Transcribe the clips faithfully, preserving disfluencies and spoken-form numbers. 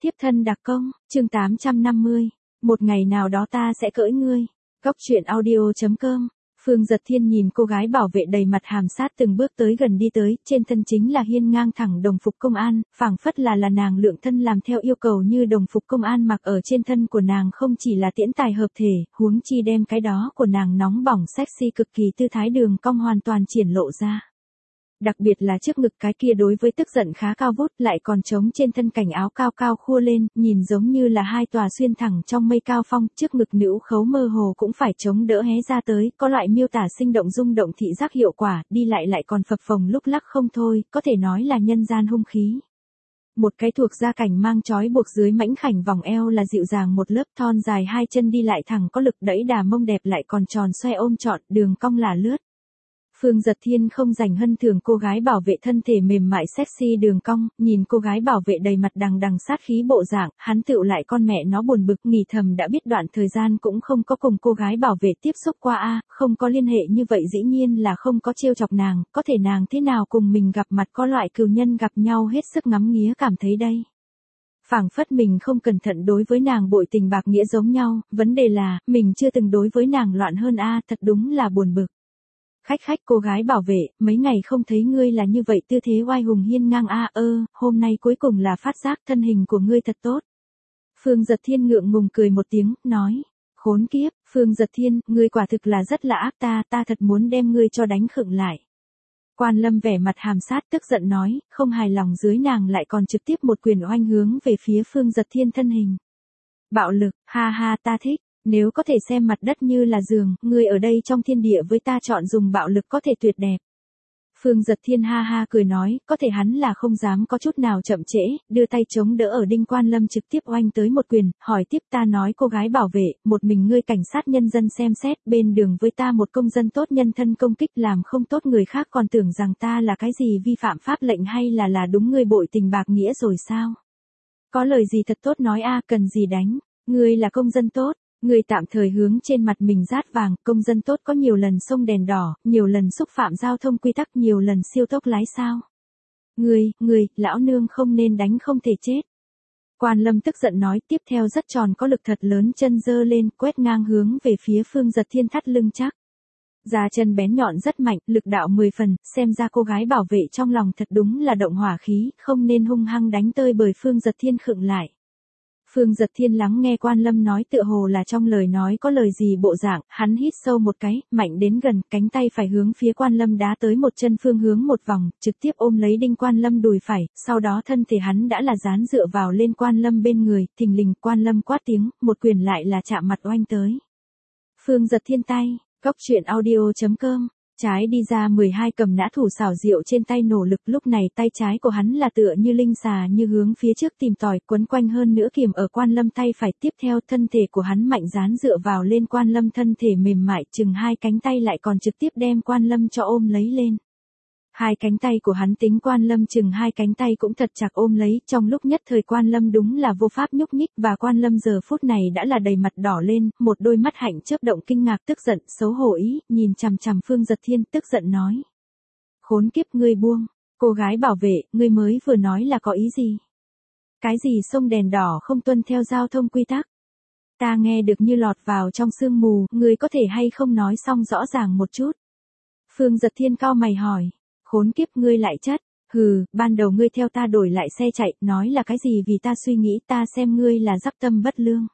Tiếp thân đặc công, chương tám trăm năm mươi. Một ngày nào đó ta sẽ cưỡi ngươi. Góc truyện audio chấm com. Phương Dật Thiên nhìn cô gái bảo vệ đầy mặt hàm sát từng bước tới gần đi tới, trên thân chính là hiên ngang thẳng đồng phục công an, phảng phất là là nàng lượng thân làm theo yêu cầu như đồng phục công an mặc ở trên thân của nàng không chỉ là tiễn tài hợp thể, huống chi đem cái đó của nàng nóng bỏng sexy cực kỳ tư thái đường cong hoàn toàn triển lộ ra. Đặc biệt là trước ngực cái kia đối với tức giận khá cao vút lại còn trống trên thân cảnh áo cao cao khua lên, nhìn giống như là hai tòa xuyên thẳng trong mây cao phong, trước ngực nữ khấu mơ hồ cũng phải chống đỡ hé ra tới, có loại miêu tả sinh động rung động thị giác hiệu quả, đi lại lại còn phập phồng lúc lắc không thôi, có thể nói là nhân gian hung khí. Một cái thuộc gia cảnh mang trói buộc dưới mảnh khảnh vòng eo là dịu dàng một lớp thon dài hai chân đi lại thẳng có lực đẩy đà mông đẹp lại còn tròn xoe ôm trọn, đường cong là lướt. Phương Dật Thiên không dành hân thường cô gái bảo vệ thân thể mềm mại sexy đường cong, nhìn cô gái bảo vệ đầy mặt đằng đằng sát khí bộ dạng, hắn tựu lại con mẹ nó buồn bực, nghỉ thầm đã biết đoạn thời gian cũng không có cùng cô gái bảo vệ tiếp xúc qua a, không có liên hệ như vậy dĩ nhiên là không có trêu chọc nàng, có thể nàng thế nào cùng mình gặp mặt có loại cừu nhân gặp nhau hết sức ngắm nghía cảm thấy đây. Phảng phất mình không cẩn thận đối với nàng bội tình bạc nghĩa giống nhau, vấn đề là, mình chưa từng đối với nàng loạn hơn a, thật đúng là buồn bực. Khách khách cô gái bảo vệ, mấy ngày không thấy ngươi là như vậy tư thế oai hùng hiên ngang a ơ, hôm nay cuối cùng là phát giác thân hình của ngươi thật tốt. Phương Dật Thiên ngượng ngùng cười một tiếng, nói, khốn kiếp, Phương Dật Thiên, ngươi quả thực là rất là ác ta, ta thật muốn đem ngươi cho đánh khựng lại. Quan Lâm vẻ mặt hàm sát tức giận nói, không hài lòng dưới nàng lại còn trực tiếp một quyền oanh hướng về phía Phương Dật Thiên thân hình. Bạo lực, ha ha ta thích. Nếu có thể xem mặt đất như là giường, ngươi ở đây trong thiên địa với ta chọn dùng bạo lực có thể tuyệt đẹp. Phương Dật Thiên ha ha cười nói, có thể hắn là không dám có chút nào chậm trễ, đưa tay chống đỡ ở Đinh Quan Lâm trực tiếp oanh tới một quyền, hỏi tiếp ta nói cô gái bảo vệ, một mình ngươi cảnh sát nhân dân xem xét, bên đường với ta một công dân tốt nhân thân công kích làm không tốt người khác còn tưởng rằng ta là cái gì vi phạm pháp lệnh hay là là đúng ngươi bội tình bạc nghĩa rồi sao? Có lời gì thật tốt nói a, cần gì đánh, ngươi là công dân tốt. Người tạm thời hướng trên mặt mình rát vàng, công dân tốt có nhiều lần xông đèn đỏ, nhiều lần xúc phạm giao thông quy tắc, nhiều lần siêu tốc lái sao. Người, người, lão nương không nên đánh không thể chết. Quan Lâm tức giận nói tiếp theo rất tròn có lực thật lớn chân dơ lên, quét ngang hướng về phía Phương Dật Thiên thắt lưng chắc. Ra chân bén nhọn rất mạnh, lực đạo mười phần, xem ra cô gái bảo vệ trong lòng thật đúng là động hỏa khí, không nên hung hăng đánh tơi bởi Phương Dật Thiên khựng lại. Phương Dật Thiên lắng nghe Quan Lâm nói tựa hồ là trong lời nói có lời gì bộ dạng, hắn hít sâu một cái, mạnh đến gần, cánh tay phải hướng phía Quan Lâm đá tới một chân phương hướng một vòng, trực tiếp ôm lấy Đinh Quan Lâm đùi phải, sau đó thân thể hắn đã là dán dựa vào lên Quan Lâm bên người, thình lình Quan Lâm quát tiếng, một quyền lại là chạm mặt oanh tới. Phương Dật Thiên tay, góc truyện audio chấm com. Trái đi ra mười hai cầm nã thủ xảo diệu trên tay nổ lực lúc này tay trái của hắn là tựa như linh xà như hướng phía trước tìm tòi quấn quanh hơn nữa kiềm ở Quan Lâm tay phải tiếp theo thân thể của hắn mạnh dán dựa vào lên Quan Lâm thân thể mềm mại chừng hai cánh tay lại còn trực tiếp đem Quan Lâm cho ôm lấy lên. Hai cánh tay của hắn tính Quan Lâm chừng hai cánh tay cũng thật chặt ôm lấy, trong lúc nhất thời Quan Lâm đúng là vô pháp nhúc nhích và Quan Lâm giờ phút này đã là đầy mặt đỏ lên, một đôi mắt hạnh chớp động kinh ngạc tức giận, xấu hổ ý, nhìn chằm chằm Phương Dật Thiên tức giận nói. Khốn kiếp ngươi buông, cô gái bảo vệ, ngươi mới vừa nói là có ý gì? Cái gì xông đèn đỏ không tuân theo giao thông quy tắc? Ta nghe được như lọt vào trong sương mù, ngươi có thể hay không nói xong rõ ràng một chút? Phương Dật Thiên cau mày hỏi. Khốn kiếp ngươi lại chất, hừ, ban đầu ngươi theo ta đổi lại xe chạy, nói là cái gì vì ta suy nghĩ ta xem ngươi là dắp tâm bất lương.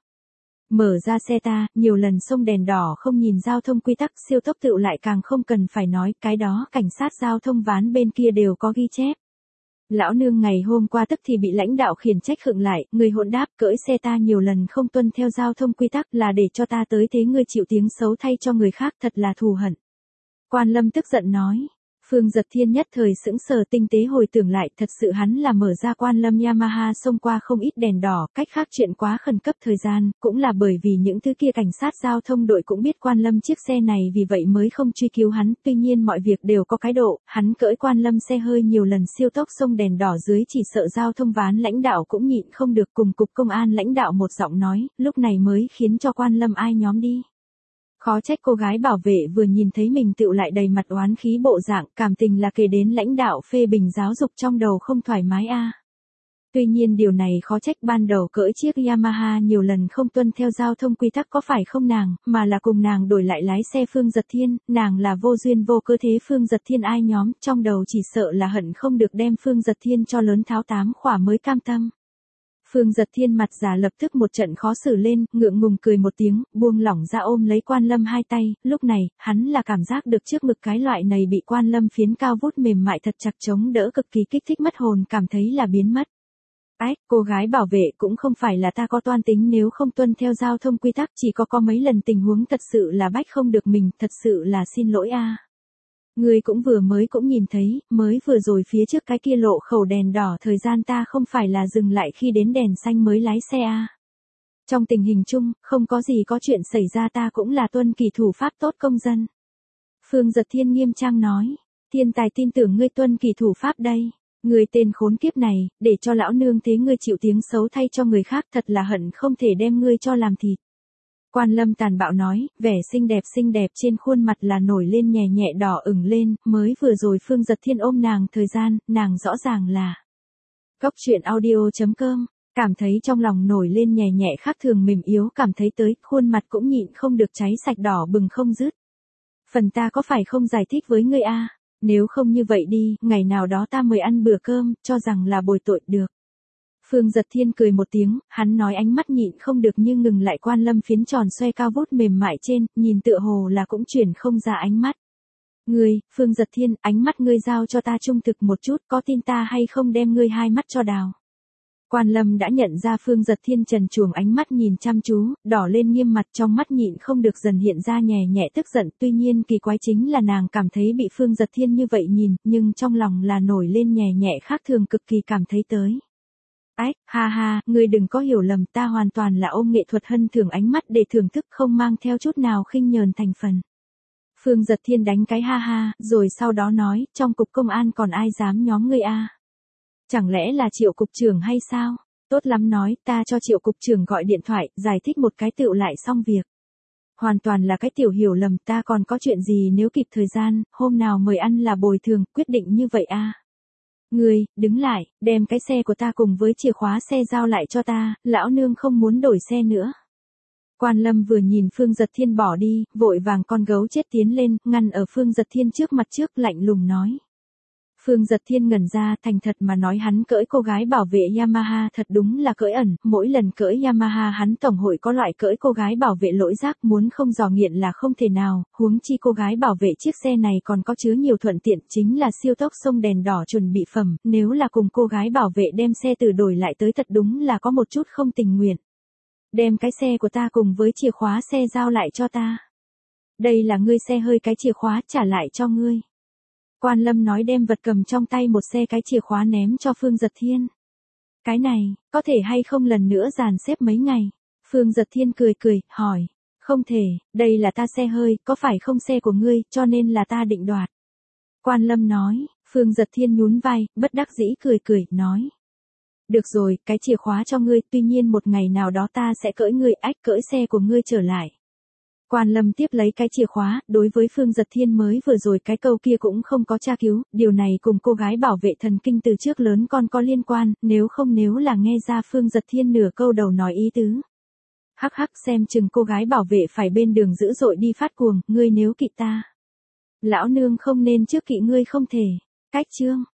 Mở ra xe ta, nhiều lần xông đèn đỏ không nhìn giao thông quy tắc siêu tốc tựu lại càng không cần phải nói, cái đó cảnh sát giao thông ván bên kia đều có ghi chép. Lão nương ngày hôm qua tức thì bị lãnh đạo khiển trách khựng lại, người hỗn đáp cưỡi xe ta nhiều lần không tuân theo giao thông quy tắc là để cho ta tới thế ngươi chịu tiếng xấu thay cho người khác thật là thù hận. Quan Lâm tức giận nói. Phương Dật Thiên nhất thời sững sờ tinh tế hồi tưởng lại thật sự hắn là mở ra Quan Lâm Yamaha xông qua không ít đèn đỏ, cách khác chuyện quá khẩn cấp thời gian, cũng là bởi vì những thứ kia cảnh sát giao thông đội cũng biết Quan Lâm chiếc xe này vì vậy mới không truy cứu hắn, tuy nhiên mọi việc đều có cái độ, hắn cưỡi Quan Lâm xe hơi nhiều lần siêu tốc xông đèn đỏ dưới chỉ sợ giao thông ván lãnh đạo cũng nhịn không được cùng cục công an lãnh đạo một giọng nói, lúc này mới khiến cho Quan Lâm ai nhóm đi. Khó trách cô gái bảo vệ vừa nhìn thấy mình tựu lại đầy mặt oán khí bộ dạng, cảm tình là kể đến lãnh đạo phê bình giáo dục trong đầu không thoải mái a. Tuy nhiên điều này khó trách ban đầu cưỡi chiếc Yamaha nhiều lần không tuân theo giao thông quy tắc có phải không nàng, mà là cùng nàng đổi lại lái xe Phương Giật Thiên, nàng là vô duyên vô cớ thế Phương Giật Thiên ai nhóm, trong đầu chỉ sợ là hận không được đem Phương Giật Thiên cho lớn tháo tám khỏa mới cam tâm. Phương Giật Thiên mặt già lập tức một trận khó xử lên, ngượng ngùng cười một tiếng, buông lỏng ra ôm lấy Quan Lâm hai tay, lúc này, hắn là cảm giác được trước ngực cái loại này bị Quan Lâm phiến cao vút mềm mại thật chặt chống đỡ cực kỳ kích thích mất hồn cảm thấy là biến mất. Ách, cô gái bảo vệ cũng không phải là ta có toan tính nếu không tuân theo giao thông quy tắc chỉ có có mấy lần tình huống thật sự là bách không được mình, thật sự là xin lỗi a. Ngươi cũng vừa mới cũng nhìn thấy, mới vừa rồi phía trước cái kia lộ khẩu đèn đỏ thời gian ta không phải là dừng lại khi đến đèn xanh mới lái xe a. Trong tình hình chung, không có gì có chuyện xảy ra ta cũng là tuân kỳ thủ pháp tốt công dân. Phương Giật Thiên nghiêm trang nói, thiên tài tin tưởng ngươi tuân kỳ thủ pháp đây. Ngươi tên khốn kiếp này, để cho lão nương thế ngươi chịu tiếng xấu thay cho người khác thật là hận không thể đem ngươi cho làm thịt. Quan Lâm tàn bạo nói, vẻ xinh đẹp xinh đẹp trên khuôn mặt là nổi lên nhẹ nhẹ đỏ ửng lên, mới vừa rồi Phương Giật Thiên ôm nàng thời gian, nàng rõ ràng là. Góc truyện audio chấm com, cảm thấy trong lòng nổi lên nhẹ nhẹ khác thường mềm yếu cảm thấy tới, khuôn mặt cũng nhịn không được cháy sạch đỏ bừng không dứt. Phần ta có phải không giải thích với ngươi a? Nếu không như vậy đi, ngày nào đó ta mời ăn bữa cơm, cho rằng là bồi tội được. Phương Giật Thiên cười một tiếng, hắn nói ánh mắt nhịn không được nhưng ngừng lại Quan Lâm phiến tròn xoay cao vút mềm mại trên, nhìn tựa hồ là cũng chuyển không ra ánh mắt. Ngươi, Phương Giật Thiên, ánh mắt ngươi giao cho ta trung thực một chút, có tin ta hay không đem ngươi hai mắt cho đào. Quan Lâm đã nhận ra Phương Giật Thiên trần truồng ánh mắt nhìn chăm chú, đỏ lên nghiêm mặt trong mắt nhịn không được dần hiện ra nhẹ nhẹ tức giận, tuy nhiên kỳ quái chính là nàng cảm thấy bị Phương Giật Thiên như vậy nhìn, nhưng trong lòng là nổi lên nhẹ nhẹ khác thường cực kỳ cảm thấy tới. Ách, ha ha, ngươi đừng có hiểu lầm, ta hoàn toàn là ôm nghệ thuật hân thưởng ánh mắt để thưởng thức không mang theo chút nào khinh nhờn thành phần. Phương Giật Thiên đánh cái ha ha, rồi sau đó nói, trong cục công an còn ai dám nhóm ngươi a? Chẳng lẽ là Triệu cục trưởng hay sao? Tốt lắm nói, ta cho Triệu cục trưởng gọi điện thoại, giải thích một cái tựu lại xong việc. Hoàn toàn là cái tiểu hiểu lầm, ta còn có chuyện gì nếu kịp thời gian, hôm nào mời ăn là bồi thường, quyết định như vậy a. Ngươi, đứng lại, đem cái xe của ta cùng với chìa khóa xe giao lại cho ta, lão nương không muốn đổi xe nữa. Quan Lâm vừa nhìn Phương Giật Thiên bỏ đi, vội vàng con gấu chết tiến lên, ngăn ở Phương Giật Thiên trước mặt trước lạnh lùng nói. Phương Giật Thiên ngẩn ra, thành thật mà nói hắn cưỡi cô gái bảo vệ Yamaha thật đúng là cưỡi ẩn, mỗi lần cưỡi Yamaha hắn tổng hội có loại cưỡi cô gái bảo vệ lỗi giác muốn không dò nghiện là không thể nào, huống chi cô gái bảo vệ chiếc xe này còn có chứa nhiều thuận tiện chính là siêu tốc sông đèn đỏ chuẩn bị phẩm, nếu là cùng cô gái bảo vệ đem xe từ đổi lại tới thật đúng là có một chút không tình nguyện. Đem cái xe của ta cùng với chìa khóa xe giao lại cho ta. Đây là ngươi xe hơi cái chìa khóa trả lại cho ngươi. Quan Lâm nói đem vật cầm trong tay một xe cái chìa khóa ném cho Phương Giật Thiên. Cái này, có thể hay không lần nữa dàn xếp mấy ngày? Phương Giật Thiên cười cười, hỏi. Không thể, đây là ta xe hơi, có phải không xe của ngươi, cho nên là ta định đoạt. Quan Lâm nói, Phương Giật Thiên nhún vai, bất đắc dĩ cười cười, nói. Được rồi, cái chìa khóa cho ngươi, tuy nhiên một ngày nào đó ta sẽ cưỡi ngươi, ách cưỡi xe của ngươi trở lại. Quan Lâm tiếp lấy cái chìa khóa, đối với Phương Giật Thiên mới vừa rồi cái câu kia cũng không có tra cứu, điều này cùng cô gái bảo vệ thần kinh từ trước lớn con có liên quan, nếu không nếu là nghe ra Phương Giật Thiên nửa câu đầu nói ý tứ. Hắc hắc xem chừng cô gái bảo vệ phải bên đường dữ dội đi phát cuồng, ngươi nếu kỵ ta. Lão nương không nên trước kỵ ngươi không thể. Cách chương.